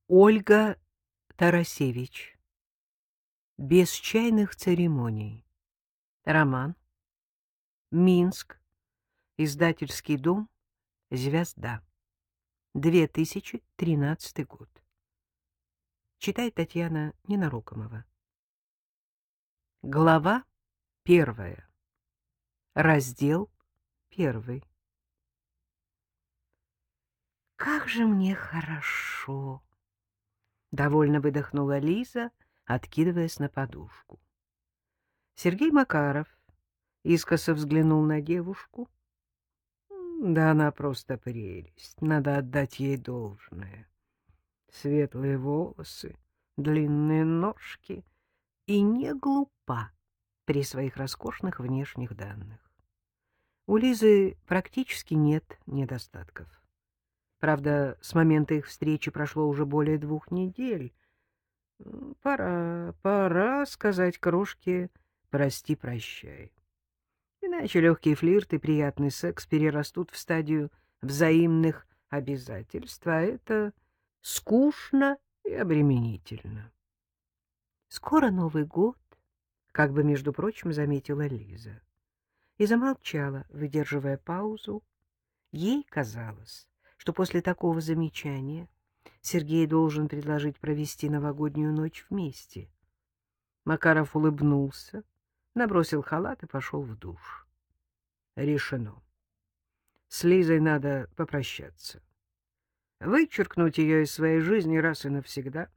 Ольга Тарасевич. Без чайных церемоний. Роман. Минск. Издательский дом «Звезда». 2013 год. Читает Татьяна Ненарокомова. Глава 1. Раздел 1. «Как же мне хорошо!» — довольно выдохнула Лиза, откидываясь на подушку. Сергей Макаров искоса взглянул на девушку. Да она просто прелесть, надо отдать ей должное. Светлые волосы, длинные ножки и не глупа при своих роскошных внешних данных. У Лизы практически нет недостатков. Правда, с момента их встречи прошло уже более 2 недель. Пора сказать крошке «прости-прощай». Иначе легкий флирт и приятный секс перерастут в стадию взаимных обязательств, а это скучно и обременительно. «Скоро Новый год», — как бы, между прочим, заметила Лиза. И замолчала, выдерживая паузу. Ей казалось, что после такого замечания Сергей должен предложить провести новогоднюю ночь вместе. Макаров улыбнулся, набросил халат и пошел в душ. Решено. С Лизой надо попрощаться. Вычеркнуть ее из своей жизни раз и навсегда.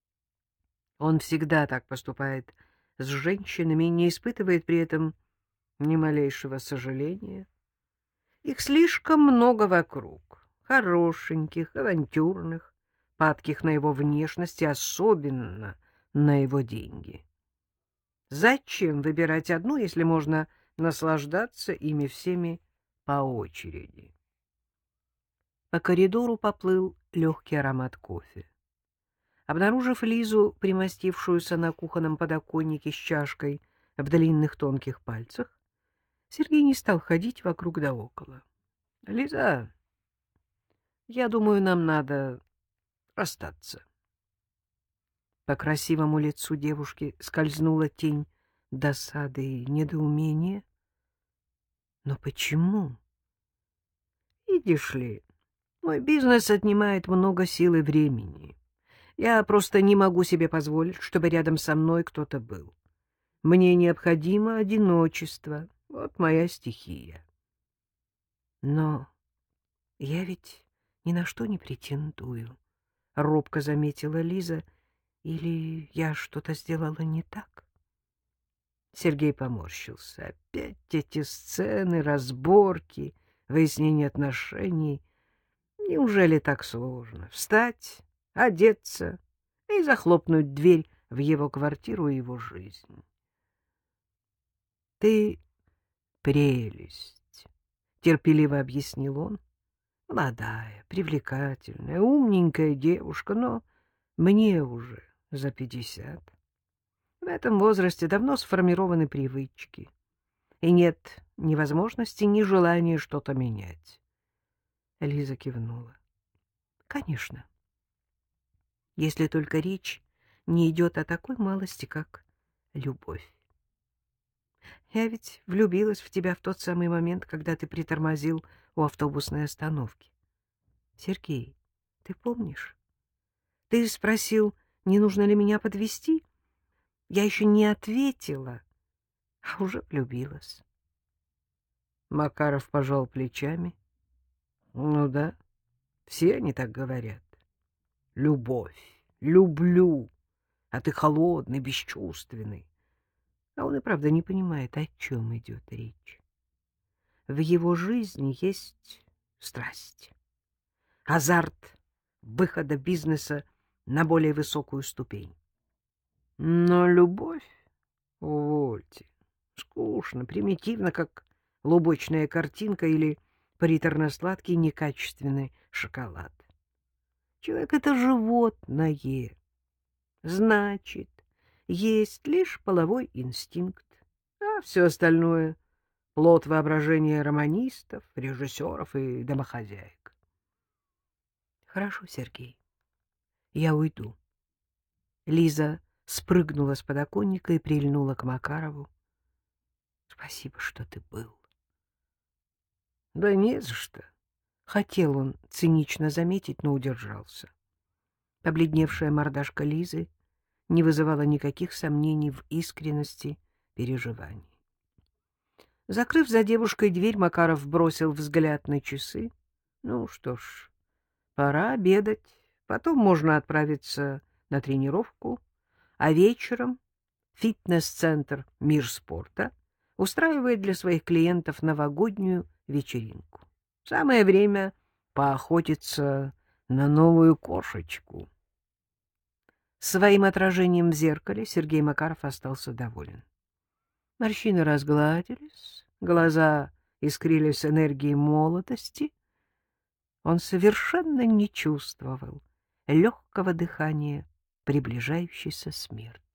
Он всегда так поступает с женщинами и не испытывает при этом ни малейшего сожаления. Их слишком много вокруг, хорошеньких, авантюрных, падких на его внешность и особенно на его деньги. Зачем выбирать одну, если можно наслаждаться ими всеми по очереди? По коридору поплыл легкий аромат кофе. Обнаружив Лизу, примостившуюся на кухонном подоконнике с чашкой в длинных тонких пальцах, Сергей не стал ходить вокруг да около. — Лиза, я думаю, нам надо расстаться. По красивому лицу девушки скользнула тень досады и недоумения. Но почему? Видишь ли, мой бизнес отнимает много сил и времени. Я просто не могу себе позволить, чтобы рядом со мной кто-то был. Мне необходимо одиночество. Вот моя стихия. Но я ведь ни на что не претендую, — робко заметила Лиза. Или я что-то сделала не так? Сергей поморщился. Опять эти сцены, разборки, выяснение отношений. Неужели так сложно? Встать, одеться и захлопнуть дверь в его квартиру и его жизнь. — Ты прелесть, — терпеливо объяснил он. — Молодая, привлекательная, умненькая девушка, но мне уже за 50. В этом возрасте давно сформированы привычки, и нет ни возможности, ни желания что-то менять. Лиза кивнула. — Конечно. Если только речь не идет о такой малости, как любовь. Я ведь влюбилась в тебя в тот самый момент, когда ты притормозил у автобусной остановки. Сергей, ты помнишь? Ты спросил, не нужно ли меня подвезти? Я еще не ответила, а уже влюбилась. Макаров пожал плечами. Ну да, все они так говорят. Любовь, люблю, а ты холодный, бесчувственный. А он и правда не понимает, о чем идет речь. В его жизни есть страсть, азарт выхода бизнеса на более высокую ступень. Но любовь, увольте, скучно, примитивно, как лубочная картинка или приторно-сладкий некачественный шоколад. Человек — это животное. Значит, есть лишь половой инстинкт, а все остальное — плод воображения романистов, режиссеров и домохозяек. Хорошо, Сергей. Я уйду. Лиза спрыгнула с подоконника и прильнула к Макарову. Спасибо, что ты был. Да не за что. Хотел он цинично заметить, но удержался. Побледневшая мордашка Лизы не вызывала никаких сомнений в искренности переживаний. Закрыв за девушкой дверь, Макаров бросил взгляд на часы. Ну что ж, пора обедать, потом можно отправиться на тренировку, а вечером фитнес-центр «Мир спорта» устраивает для своих клиентов новогоднюю вечеринку. Самое время поохотиться на новую кошечку. Своим отражением в зеркале Сергей Макаров остался доволен. Морщины разгладились, глаза искрились энергией молодости. Он совершенно не чувствовал легкого дыхания приближающейся смерти.